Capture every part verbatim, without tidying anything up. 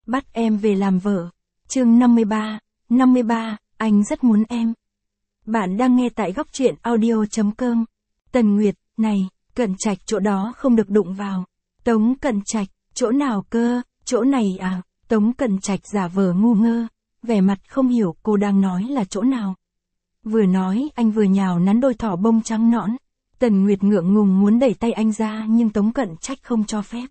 bắt em về làm vợ. Chương năm mươi ba, năm mươi ba, anh rất muốn em. Bạn đang nghe tại góc truyện audio chấm com. Tần Nguyệt, này, Cận Trạch chỗ đó không được đụng vào. Tống Cận Trạch, chỗ nào cơ, chỗ này à? Tống Cận Trạch giả vờ ngu ngơ, vẻ mặt không hiểu cô đang nói là chỗ nào. Vừa nói anh vừa nhào nắn đôi thỏ bông trắng nõn. Tần Nguyệt ngượng ngùng muốn đẩy tay anh ra nhưng Tống Cận Trạch không cho phép.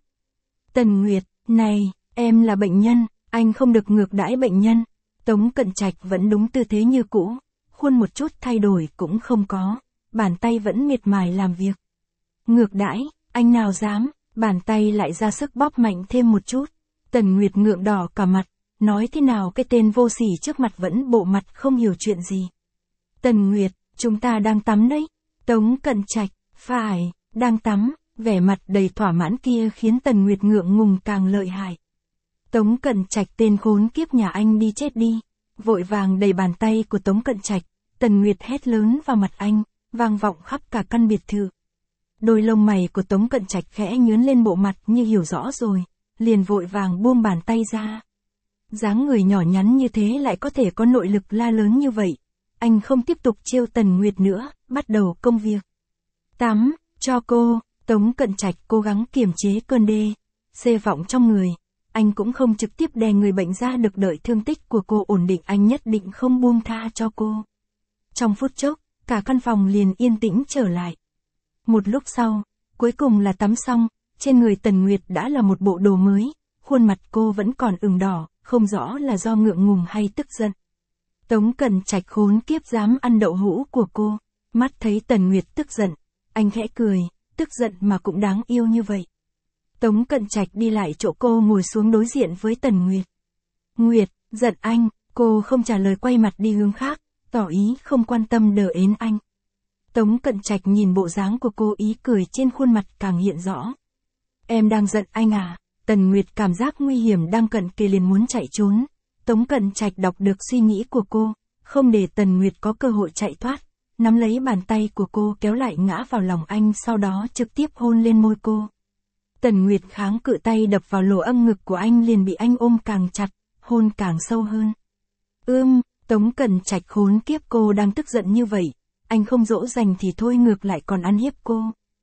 Tần Nguyệt, này, em là bệnh nhân, anh không được ngược đãi bệnh nhân. Tống Cận Trạch vẫn đúng tư thế như cũ, khuôn một chút thay đổi cũng không có, bàn tay vẫn miệt mài làm việc. Ngược đãi, anh nào dám, bàn tay lại ra sức bóp mạnh thêm một chút. Tần Nguyệt ngượng đỏ cả mặt, nói thế nào cái tên vô sỉ trước mặt vẫn bộ mặt không hiểu chuyện gì. Tần Nguyệt, chúng ta đang tắm đấy. Tống Cận Trạch, phải, đang tắm, vẻ mặt đầy thỏa mãn kia khiến Tần Nguyệt ngượng ngùng càng lợi hại. Tống Cận Trạch tên khốn kiếp nhà anh đi chết đi. Vội vàng đẩy bàn tay của Tống Cận Trạch, Tần Nguyệt hét lớn vào mặt anh, vang vọng khắp cả căn biệt thự. Đôi lông mày của Tống Cận Trạch khẽ nhướng lên bộ mặt như hiểu rõ rồi, liền vội vàng buông bàn tay ra. Dáng người nhỏ nhắn như thế lại có thể có nội lực la lớn như vậy. Anh không tiếp tục trêu Tần Nguyệt nữa, bắt đầu công việc. Tắm, cho cô. Tống Cận Trạch cố gắng kiềm chế cơn đê, xê vọng trong người. Anh cũng không trực tiếp đè người bệnh ra được, đợi thương tích của cô ổn định anh nhất định không buông tha cho cô. Trong phút chốc, cả căn phòng liền yên tĩnh trở lại. Một lúc sau, cuối cùng là tắm xong, trên người Tần Nguyệt đã là một bộ đồ mới, khuôn mặt cô vẫn còn ửng đỏ, không rõ là do ngượng ngùng hay tức giận. Tống Cận Trạch khốn kiếp dám ăn đậu hũ của cô, mắt thấy Tần Nguyệt tức giận, anh khẽ cười, tức giận mà cũng đáng yêu như vậy. Tống Cận Trạch đi lại chỗ cô ngồi xuống đối diện với Tần Nguyệt. Nguyệt, giận anh, cô không trả lời, quay mặt đi hướng khác, tỏ ý không quan tâm đờ ến anh. Tống Cận Trạch nhìn bộ dáng của cô, ý cười trên khuôn mặt càng hiện rõ. Em đang giận anh à? Tần Nguyệt cảm giác nguy hiểm đang cận kề liền muốn chạy trốn. Tống Cận Trạch đọc được suy nghĩ của cô, không để Tần Nguyệt có cơ hội chạy thoát, nắm lấy bàn tay của cô kéo lại ngã vào lòng anh, sau đó trực tiếp hôn lên môi cô. Tần Nguyệt kháng cự, tay đập vào lỗ âm ngực của anh liền bị anh ôm càng chặt, hôn càng sâu hơn. Ưm, Tống Cận Trạch khốn kiếp, cô đang tức giận như vậy, anh không dỗ dành thì thôi, ngược lại còn ăn hiếp cô.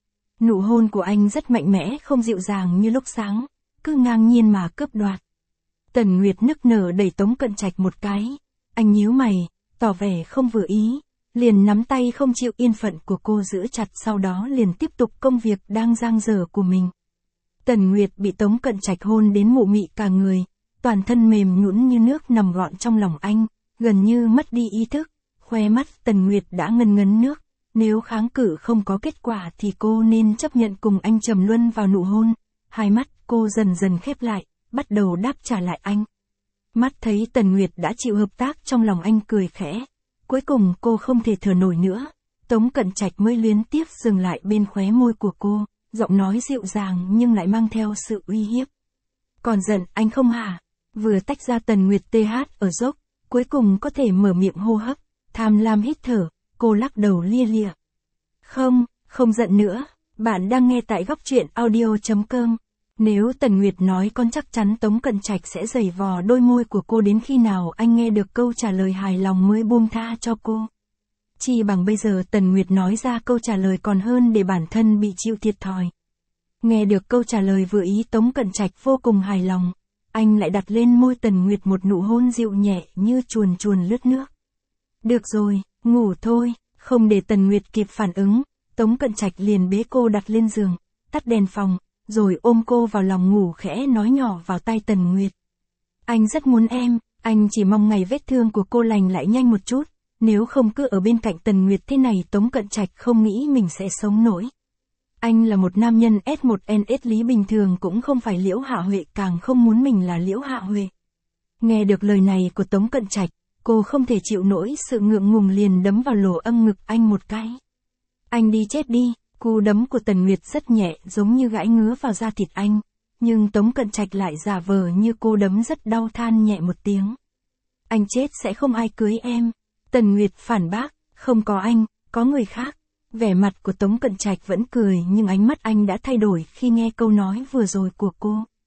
Nụ hôn của anh rất mạnh mẽ, không dịu dàng như lúc sáng, cứ ngang nhiên mà cướp đoạt. Tần Nguyệt nức nở đẩy Tống Cận Trạch một cái, anh nhíu mày, tỏ vẻ không vừa ý, liền nắm tay không chịu yên phận của cô giữ chặt, sau đó liền tiếp tục công việc đang dang dở của mình. Tần Nguyệt bị Tống Cận Trạch hôn đến mụ mị cả người, toàn thân mềm nhũn như nước nằm gọn trong lòng anh, gần như mất đi ý thức, khóe mắt Tần Nguyệt đã ngấn ngấn nước, nếu kháng cự không có kết quả thì cô nên chấp nhận cùng anh trầm luân vào nụ hôn. Hai mắt cô dần dần khép lại, bắt đầu đáp trả lại anh. Mắt thấy Tần Nguyệt đã chịu hợp tác, trong lòng anh cười khẽ. Cuối cùng cô không thể thở nổi nữa, Tống Cận Trạch mới luyến tiếc dừng lại bên khóe môi của cô, giọng nói dịu dàng nhưng lại mang theo sự uy hiếp. Còn giận anh không hả? Vừa tách ra Tần Nguyệt tê hát ở dốc, cuối cùng có thể mở miệng hô hấp, tham lam hít thở, cô lắc đầu lia lịa. Không, không giận nữa, bạn đang nghe tại góc truyện audio chấm com. Nếu Tần Nguyệt nói con chắc chắn Tống Cận Trạch sẽ giày vò đôi môi của cô đến khi nào anh nghe được câu trả lời hài lòng mới buông tha cho cô. Chi bằng bây giờ Tần Nguyệt nói ra câu trả lời còn hơn để bản thân bị chịu thiệt thòi. Nghe được câu trả lời vừa ý, Tống Cận Trạch vô cùng hài lòng, anh lại đặt lên môi Tần Nguyệt một nụ hôn dịu nhẹ như chuồn chuồn lướt nước. Được rồi, ngủ thôi. Không để Tần Nguyệt kịp phản ứng, Tống Cận Trạch liền bế cô đặt lên giường, tắt đèn phòng, rồi ôm cô vào lòng ngủ, khẽ nói nhỏ vào tai Tần Nguyệt. Anh rất muốn em, anh chỉ mong ngày vết thương của cô lành lại nhanh một chút, nếu không cứ ở bên cạnh Tần Nguyệt thế này Tống Cận Trạch không nghĩ mình sẽ sống nổi. Anh là một nam nhân S một N S lý bình thường, cũng không phải Liễu Hạ Huệ, càng không muốn mình là Liễu Hạ Huệ. Nghe được lời này của Tống Cận Trạch, cô không thể chịu nổi sự ngượng ngùng, liền đấm vào lỗ âm ngực anh một cái. Anh đi chết đi. Cú đấm của Tần Nguyệt rất nhẹ, giống như gãi ngứa vào da thịt anh, nhưng Tống Cận Trạch lại giả vờ như cô đấm rất đau, than nhẹ một tiếng. Anh chết sẽ không ai cưới em. Tần Nguyệt phản bác, không có anh, có người khác. Vẻ mặt của Tống Cận Trạch vẫn cười nhưng ánh mắt anh đã thay đổi khi nghe câu nói vừa rồi của cô.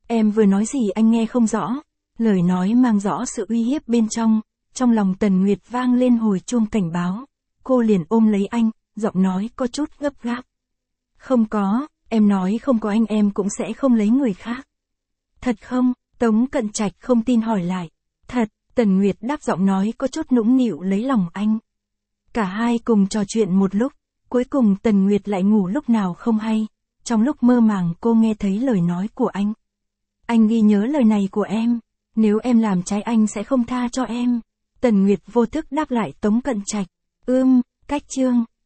Em vừa nói gì anh nghe không rõ. Lời nói mang rõ sự uy hiếp bên trong. Trong lòng Tần Nguyệt vang lên hồi chuông cảnh báo. Cô liền ôm lấy anh, giọng nói có chút gấp gáp. Không có, em nói không có anh em cũng sẽ không lấy người khác. Thật không? Tống Cận Trạch không tin hỏi lại. Thật, Tần Nguyệt đáp giọng nói có chút nũng nịu lấy lòng anh. Cả hai cùng trò chuyện một lúc, cuối cùng Tần Nguyệt lại ngủ lúc nào không hay. Trong lúc mơ màng cô nghe thấy lời nói của anh. Anh ghi nhớ lời này của em, nếu em làm trái anh sẽ không tha cho em. Tần Nguyệt vô thức đáp lại Tống Cận Trạch. Ưm, cách chương.